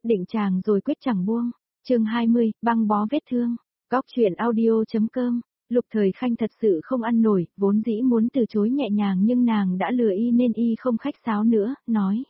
định chàng rồi quyết chẳng buông. Chương 20, băng bó vết thương. Góc truyện audio.com. Lục Thời Khanh thật sự không ăn nổi, vốn dĩ muốn từ chối nhẹ nhàng nhưng nàng đã lừa y nên y không khách sáo nữa, nói.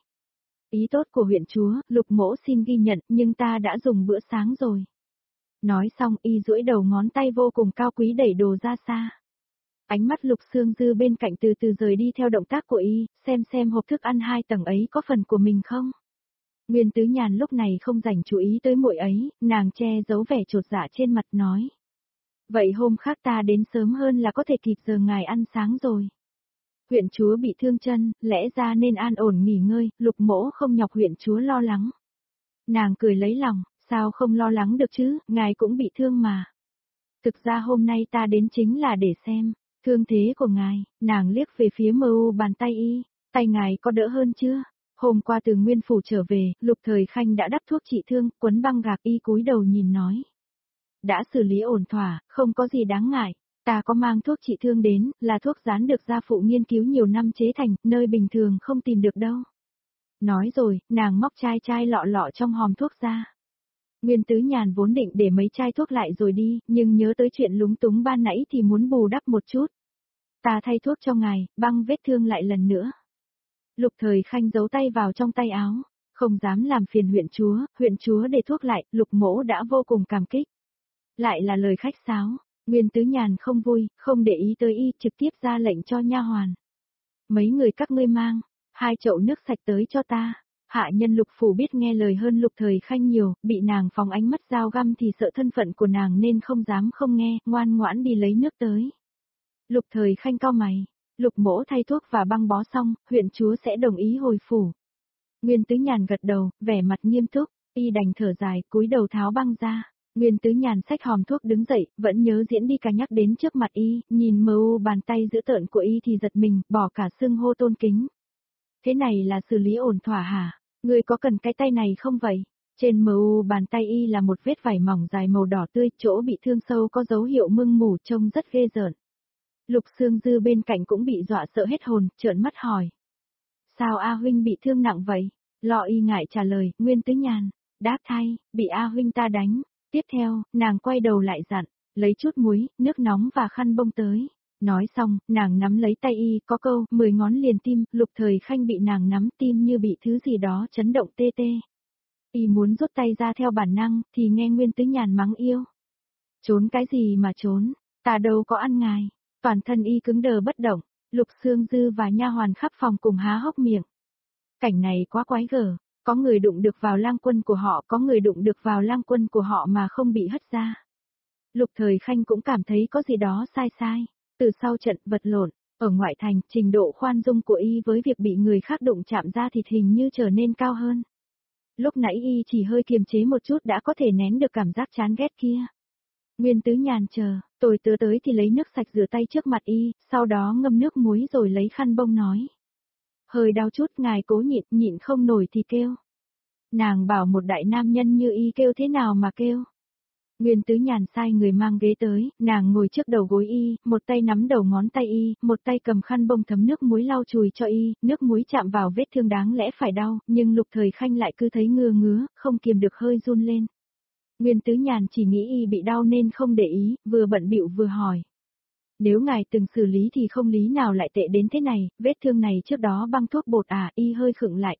Ý tốt của huyện chúa, Lục mỗ xin ghi nhận, nhưng ta đã dùng bữa sáng rồi. Nói xong y duỗi đầu ngón tay vô cùng cao quý đẩy đồ ra xa. Ánh mắt Lục Sương Dư bên cạnh từ từ rời đi theo động tác của y, xem hộp thức ăn 2 tầng ấy có phần của mình không. Nguyên Tứ Nhàn lúc này không dành chú ý tới muội ấy, nàng che giấu vẻ chột dạ trên mặt nói. Vậy hôm khác ta đến sớm hơn là có thể kịp giờ ngài ăn sáng rồi. Huyện chúa bị thương chân, lẽ ra nên an ổn nghỉ ngơi, Lục mỗ không nhọc huyện chúa lo lắng. Nàng cười lấy lòng, sao không lo lắng được chứ, ngài cũng bị thương mà. Thực ra hôm nay ta đến chính là để xem, thương thế của ngài, nàng liếc về phía mu bàn tay y, tay ngài có đỡ hơn chưa? Hôm qua từ Nguyên Phủ trở về, Lục Thời Khanh đã đắp thuốc trị thương, quấn băng gạc y cúi đầu nhìn nói. Đã xử lý ổn thỏa, không có gì đáng ngại. Ta có mang thuốc trị thương đến, là thuốc rán được gia phụ nghiên cứu nhiều năm chế thành, nơi bình thường không tìm được đâu. Nói rồi, nàng móc chai lọ trong hòm thuốc ra. Nguyên Tứ Nhàn vốn định để mấy chai thuốc lại rồi đi, nhưng nhớ tới chuyện lúng túng ban nãy thì muốn bù đắp một chút. Ta thay thuốc cho ngài, băng vết thương lại lần nữa. Lục Thời Khanh giấu tay vào trong tay áo, không dám làm phiền huyện chúa để thuốc lại, Lục mỗ đã vô cùng cảm kích. Lại là lời khách sáo, Nguyên Tứ Nhàn không vui, không để ý tới y, trực tiếp ra lệnh cho nha hoàn. Mấy người các ngươi mang 2 chậu nước sạch tới cho ta. Hạ nhân Lục phủ biết nghe lời hơn Lục Thời Khanh nhiều, bị nàng phóng ánh mắt dao găm thì sợ thân phận của nàng nên không dám không nghe, ngoan ngoãn đi lấy nước tới. Lục Thời Khanh cau mày, Lục mỗ thay thuốc và băng bó xong, huyện chúa sẽ đồng ý hồi phủ. Nguyên Tứ Nhàn gật đầu, vẻ mặt nghiêm túc, y đành thở dài, cúi đầu tháo băng ra. Nguyên Tứ Nhàn xách hòm thuốc đứng dậy, vẫn nhớ diễn đi cả nhắc đến trước mặt y, nhìn mu bàn tay dữ tợn của y thì giật mình, bỏ cả xưng hô tôn kính. Thế này là xử lý ổn thỏa hả? Ngươi có cần cái tay này không vậy? Trên mu bàn tay y là một vết vảy mỏng dài màu đỏ tươi, chỗ bị thương sâu có dấu hiệu mưng mủ trông rất ghê rợn. Lục Sương Dư bên cạnh cũng bị dọa sợ hết hồn, trợn mắt hỏi. Sao A huynh bị thương nặng vậy? Lọ y ngại trả lời, Nguyên Tứ Nhàn, đáp thay, bị A huynh ta đánh. Tiếp theo, nàng quay đầu lại dặn, lấy chút muối, nước nóng và khăn bông tới. Nói xong, nàng nắm lấy tay y, có câu, 10 ngón liền tim, Lục Thời Khanh bị nàng nắm tim như bị thứ gì đó chấn động tê tê. Y muốn rút tay ra theo bản năng, thì nghe Nguyên Tứ Nhàn mắng yêu. Trốn cái gì mà trốn, ta đâu có ăn ngài. Toàn thân y cứng đờ bất động, Lục Sương Dư và nha hoàn khắp phòng cùng há hốc miệng. Cảnh này quá quái gở, có người đụng được vào lang quân của họ, có người đụng được vào lang quân của họ mà không bị hất ra. Lục Thời Khanh cũng cảm thấy có gì đó sai. Từ sau trận vật lộn, ở ngoại thành, trình độ khoan dung của y với việc bị người khác đụng chạm ra thịt hình như trở nên cao hơn. Lúc nãy y chỉ hơi kiềm chế một chút đã có thể nén được cảm giác chán ghét kia. Nguyên Tứ Nhàn chờ, tôi tớ tới thì lấy nước sạch rửa tay trước mặt y, sau đó ngâm nước muối rồi lấy khăn bông nói. Hơi đau chút ngài cố nhịn không nổi thì kêu. Nàng bảo một đại nam nhân như y kêu thế nào mà kêu. Nguyên Tứ Nhàn sai người mang ghế tới, nàng ngồi trước đầu gối y, một tay nắm đầu ngón tay y, một tay cầm khăn bông thấm nước muối lau chùi cho y, nước muối chạm vào vết thương đáng lẽ phải đau, nhưng Lục Thời Khanh lại cứ thấy ngứa, không kiềm được hơi run lên. Nguyên Tứ Nhàn chỉ nghĩ y bị đau nên không để ý, vừa bận bịu vừa hỏi. Nếu ngài từng xử lý thì không lý nào lại tệ đến thế này, vết thương này trước đó băng thuốc bột à, y hơi khựng lại,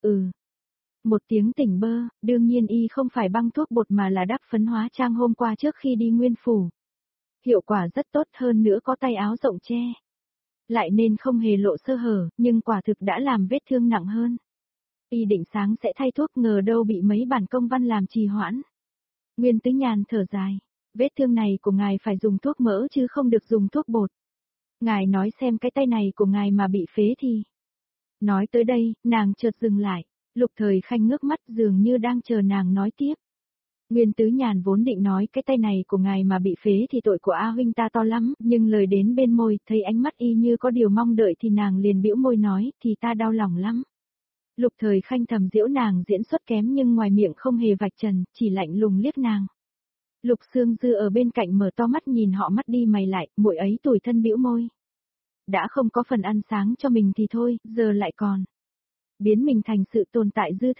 Một tiếng tỉnh bơ, đương nhiên y không phải băng thuốc bột mà là đắp phấn hóa trang hôm qua trước khi đi Nguyên Phủ. Hiệu quả rất tốt hơn nữa có tay áo rộng che. Lại nên không hề lộ sơ hở, nhưng quả thực đã làm vết thương nặng hơn. Y định sáng sẽ thay thuốc ngờ đâu bị mấy bản công văn làm trì hoãn. Nguyên Tứ Nhàn thở dài, vết thương này của ngài phải dùng thuốc mỡ chứ không được dùng thuốc bột. Ngài nói xem cái tay này của ngài mà bị phế thì. Nói tới đây, nàng chợt dừng lại, Lục Thời Khanh ngước mắt dường như đang chờ nàng nói tiếp. Nguyên Tứ Nhàn vốn định nói cái tay này của ngài mà bị phế thì tội của A huynh ta to lắm, nhưng lời đến bên môi, thấy ánh mắt y như có điều mong đợi thì nàng liền bĩu môi nói, thì ta đau lòng lắm. Lục Thời Khanh thầm giễu nàng diễn xuất kém nhưng ngoài miệng không hề vạch trần, chỉ lạnh lùng liếc nàng. Lục Sương Dư ở bên cạnh mở to mắt nhìn họ mắt đi mày lại, muội ấy tủi thân bĩu môi. Đã không có phần ăn sáng cho mình thì thôi, giờ lại còn biến mình thành sự tồn tại dư thừa.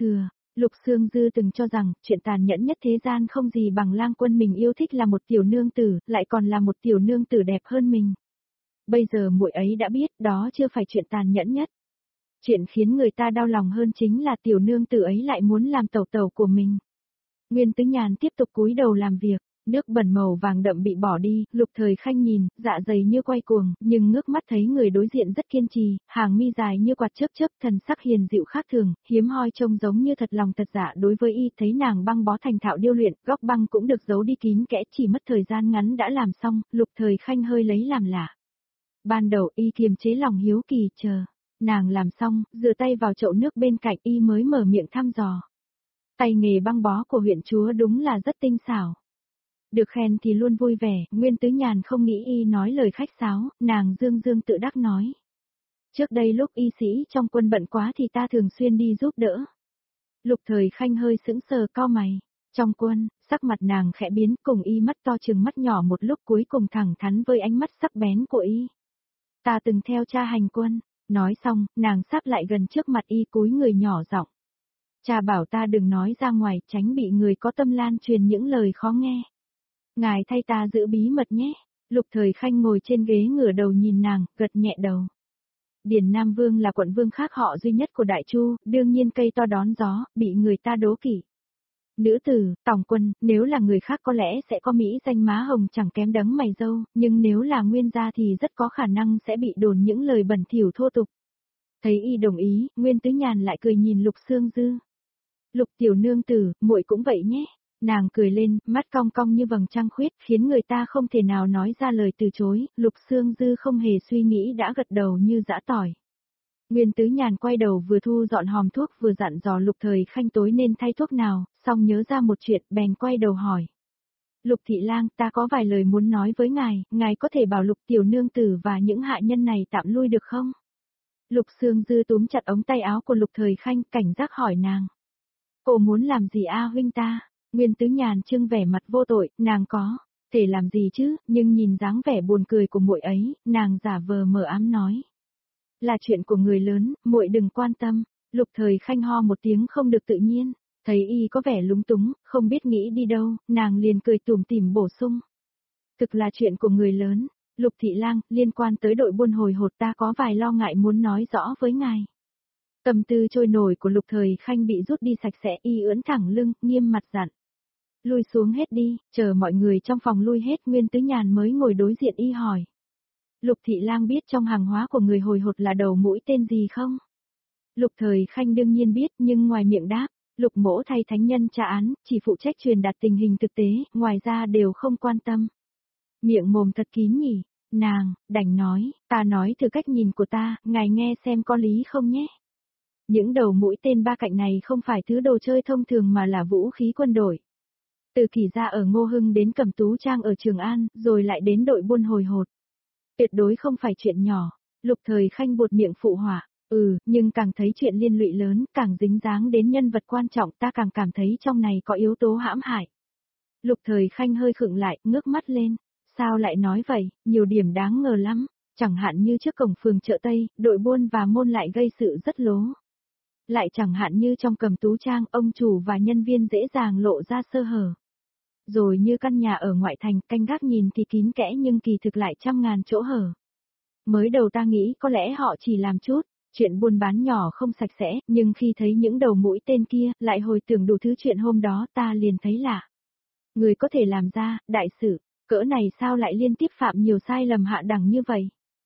Lục Sương Dư từng cho rằng, chuyện tàn nhẫn nhất thế gian không gì bằng Lang Quân mình yêu thích là một tiểu nương tử, lại còn là một tiểu nương tử đẹp hơn mình. Bây giờ muội ấy đã biết, đó chưa phải chuyện tàn nhẫn nhất. Chuyện khiến người ta đau lòng hơn chính là tiểu nương tử ấy lại muốn làm tẩu tẩu của mình. Nguyên Tứ Nhàn tiếp tục cúi đầu làm việc, nước bẩn màu vàng đậm bị bỏ đi, Lục Thời Khanh nhìn, dạ dày như quay cuồng, nhưng ngước mắt thấy người đối diện rất kiên trì, hàng mi dài như quạt chớp chớp, thần sắc hiền dịu khác thường, hiếm hoi trông giống như thật lòng thật dạ đối với y, thấy nàng băng bó thành thạo điêu luyện, góc băng cũng được giấu đi kín kẽ, chỉ mất thời gian ngắn đã làm xong, Lục Thời Khanh hơi lấy làm lạ. Ban đầu y kiềm chế lòng hiếu kỳ chờ, nàng làm xong, rửa tay vào chậu nước bên cạnh y mới mở miệng thăm dò. Tay nghề băng bó của huyện chúa đúng là rất tinh xảo. Được khen thì luôn vui vẻ, Nguyên Tứ Nhàn không nghĩ y nói lời khách sáo, nàng dương dương tự đắc nói. Trước đây lúc y sĩ trong quân bận quá thì ta thường xuyên đi giúp đỡ. Lục Thời Khanh hơi sững sờ cau mày. Trong quân, sắc mặt nàng khẽ biến cùng y mắt to chừng mắt nhỏ một lúc cuối cùng thẳng thắn với ánh mắt sắc bén của y. Ta từng theo cha hành quân, nói xong, nàng sắp lại gần trước mặt y cúi người nhỏ giọng. Cha bảo ta đừng nói ra ngoài tránh bị người có tâm lan truyền những lời khó nghe. Ngài thay ta giữ bí mật nhé. Lục Thời Khanh ngồi trên ghế ngửa đầu nhìn nàng, gật nhẹ đầu. Điền Nam Vương là quận vương khác họ duy nhất của Đại Chu, đương nhiên cây to đón gió, bị người ta đố kỵ. Nữ tử, Tòng Quân, nếu là người khác có lẽ sẽ có mỹ danh má hồng chẳng kém đấng mày râu, nhưng nếu là Nguyên gia thì rất có khả năng sẽ bị đồn những lời bẩn thỉu thô tục. Thấy y đồng ý, Nguyên Tứ Nhàn lại cười nhìn Lục Sương Dư. Lục tiểu nương tử, muội cũng vậy nhé. Nàng cười lên, mắt cong cong như vầng trăng khuyết, khiến người ta không thể nào nói ra lời từ chối, Lục Sương Dư không hề suy nghĩ đã gật đầu như giã tỏi. Nguyên Tứ Nhàn quay đầu vừa thu dọn hòm thuốc vừa dặn dò Lục Thời Khanh tối nên thay thuốc nào, xong nhớ ra một chuyện, bèn quay đầu hỏi. Lục Thị Lang, ta có vài lời muốn nói với ngài có thể bảo Lục tiểu nương tử và những hạ nhân này tạm lui được không? Lục Sương Dư túm chặt ống tay áo của Lục Thời Khanh, cảnh giác hỏi nàng. Cô muốn làm gì huynh ta? Nguyên Tứ Nhàn trưng vẻ mặt vô tội, nàng có thể làm gì chứ, nhưng nhìn dáng vẻ buồn cười của muội ấy, nàng giả vờ mờ ám nói. Là chuyện của người lớn, muội đừng quan tâm. Lục Thời Khanh ho một tiếng không được tự nhiên, thấy y có vẻ lúng túng, không biết nghĩ đi đâu, nàng liền cười tủm tỉm bổ sung. Thực là chuyện của người lớn, Lục Thị Lang, liên quan tới đội buôn hồi hột ta có vài lo ngại muốn nói rõ với ngài. Tâm tư trôi nổi của Lục Thời Khanh bị rút đi sạch sẽ, y ưỡn thẳng lưng, nghiêm mặt dặn. Lui xuống hết đi, chờ mọi người trong phòng lui hết, Nguyên Tứ Nhàn mới ngồi đối diện y hỏi. Lục Thị Lang biết trong hàng hóa của người hồi hột là đầu mũi tên gì không? Lục Thời Khanh đương nhiên biết, nhưng ngoài miệng đáp, Lục mỗ thay thánh nhân tra án, chỉ phụ trách truyền đạt tình hình thực tế, ngoài ra đều không quan tâm. Miệng mồm thật kín nhỉ, nàng, đành nói, ta nói từ cách nhìn của ta, ngài nghe xem có lý không nhé. Những đầu mũi tên ba cạnh này không phải thứ đồ chơi thông thường mà là vũ khí quân đội. Từ Kỷ gia ở Ngô Hưng đến Cẩm Tú Trang ở Trường An, rồi lại đến đội buôn hồi hột. Tuyệt đối không phải chuyện nhỏ. Lục Thời Khanh buột miệng phụ họa, nhưng càng thấy chuyện liên lụy lớn, càng dính dáng đến nhân vật quan trọng ta càng cảm thấy trong này có yếu tố hãm hại. Lục Thời Khanh hơi khựng lại, ngước mắt lên. Sao lại nói vậy, nhiều điểm đáng ngờ lắm. Chẳng hạn như trước cổng phường chợ Tây, đội buôn và môn lại gây sự rất lố. Lại chẳng hạn như trong Cẩm Tú Trang, ông chủ và nhân viên dễ dàng lộ ra sơ hở. Rồi như căn nhà ở ngoại thành, canh gác nhìn thì kín kẽ nhưng kỳ thực lại trăm ngàn chỗ hở. Mới đầu ta nghĩ có lẽ họ chỉ làm chút, chuyện buôn bán nhỏ không sạch sẽ, nhưng khi thấy những đầu mũi tên kia, lại hồi tưởng đủ thứ chuyện hôm đó ta liền thấy lạ. Người có thể làm ra, đại sự, cỡ này sao lại liên tiếp phạm nhiều sai lầm hạ đẳng như vậy?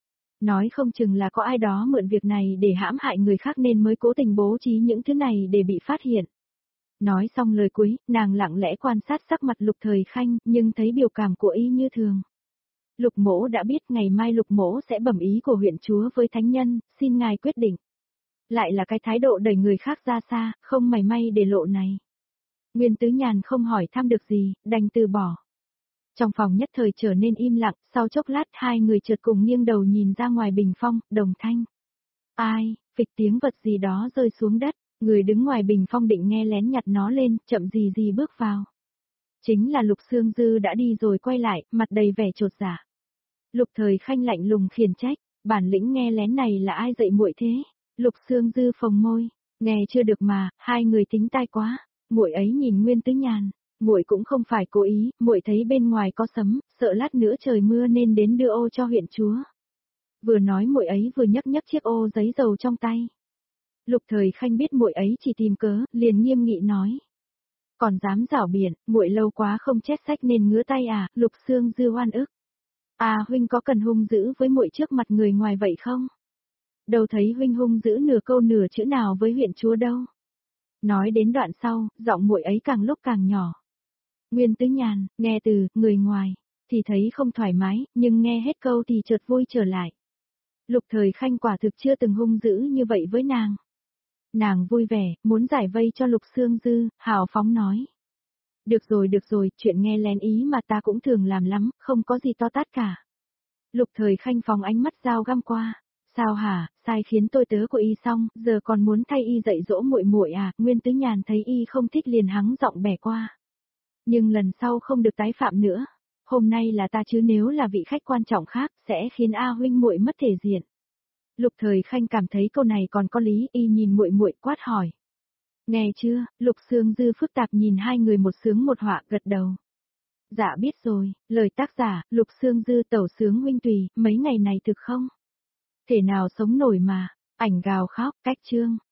Nói không chừng là có ai đó mượn việc này để hãm hại người khác nên mới cố tình bố trí những thứ này để bị phát hiện. Nói xong lời cuối, nàng lặng lẽ quan sát sắc mặt Lục Thời Khanh, nhưng thấy biểu cảm của y như thường. Lục mỗ đã biết ngày mai Lục mỗ sẽ bẩm ý của huyện chúa với thánh nhân, xin ngài quyết định. Lại là cái thái độ đẩy người khác ra xa, không mảy may để lộ này. Nguyên Tứ Nhàn không hỏi thăm được gì, đành từ bỏ. Trong phòng nhất thời trở nên im lặng, sau chốc lát hai người chợt cùng nghiêng đầu nhìn ra ngoài bình phong, đồng thanh. Ai, phịch tiếng vật gì đó rơi xuống đất, người đứng ngoài bình phong định nghe lén nhặt nó lên, chậm gì gì bước vào. Chính là Lục Sương Dư đã đi rồi quay lại, mặt đầy vẻ chột dạ. Lục Thời Khanh lạnh lùng khiển trách, bản lĩnh nghe lén này là ai dạy muội thế? Lục Sương Dư phồng môi, Nghe chưa được mà, hai người tính tai quá. Muội ấy nhìn Nguyên Tứ Nhàn, muội cũng không phải cố ý, muội thấy bên ngoài có sấm, sợ lát nữa trời mưa nên đến đưa ô cho huyện chúa. Vừa nói muội ấy vừa nhấc nhấc chiếc ô giấy dầu trong tay. Lục Thời Khanh biết muội ấy chỉ tìm cớ, liền nghiêm nghị nói: "Còn dám giảo biện, muội lâu quá không chép sách nên ngứa tay à?" Lục Xương Dư oan ức: "À huynh có cần hung dữ với muội trước mặt người ngoài vậy không? Đâu thấy huynh hung dữ nửa câu nửa chữ nào với huyện chúa đâu." Nói đến đoạn sau, giọng muội ấy càng lúc càng nhỏ. Nguyên Tứ Nhàn, nghe từ người ngoài thì thấy không thoải mái, nhưng nghe hết câu thì chợt vui trở lại. Lục Thời Khanh quả thực chưa từng hung dữ như vậy với nàng. Nàng vui vẻ, muốn giải vây cho Lục Xương Dư, hào phóng nói: được rồi, chuyện nghe lén ý mà ta cũng thường làm lắm, không có gì to tát cả." Lục Thời Khanh phóng ánh mắt dao găm qua: "Sao hả, sai khiến tôi tớ của y xong, giờ còn muốn thay y dạy dỗ muội muội à?" Nguyên Tứ Nhàn thấy y không thích liền hắng giọng bẻ qua: "Nhưng lần sau không được tái phạm nữa. Hôm nay là ta chứ nếu là vị khách quan trọng khác, sẽ khiến A huynh muội mất thể diện." Lục Thời Khanh cảm thấy câu này còn có lý, y nhìn muội muội quát hỏi: "Nghe chưa?" Lục Xương Dư phức tạp nhìn hai người một sướng một họa, gật đầu: "Dạ biết rồi." Lời tác giả: Lục Xương Dư. Tẩu xướng huynh tùy, mấy ngày này thực không thể nào sống nổi mà. Ảnh gào khóc, cách chương.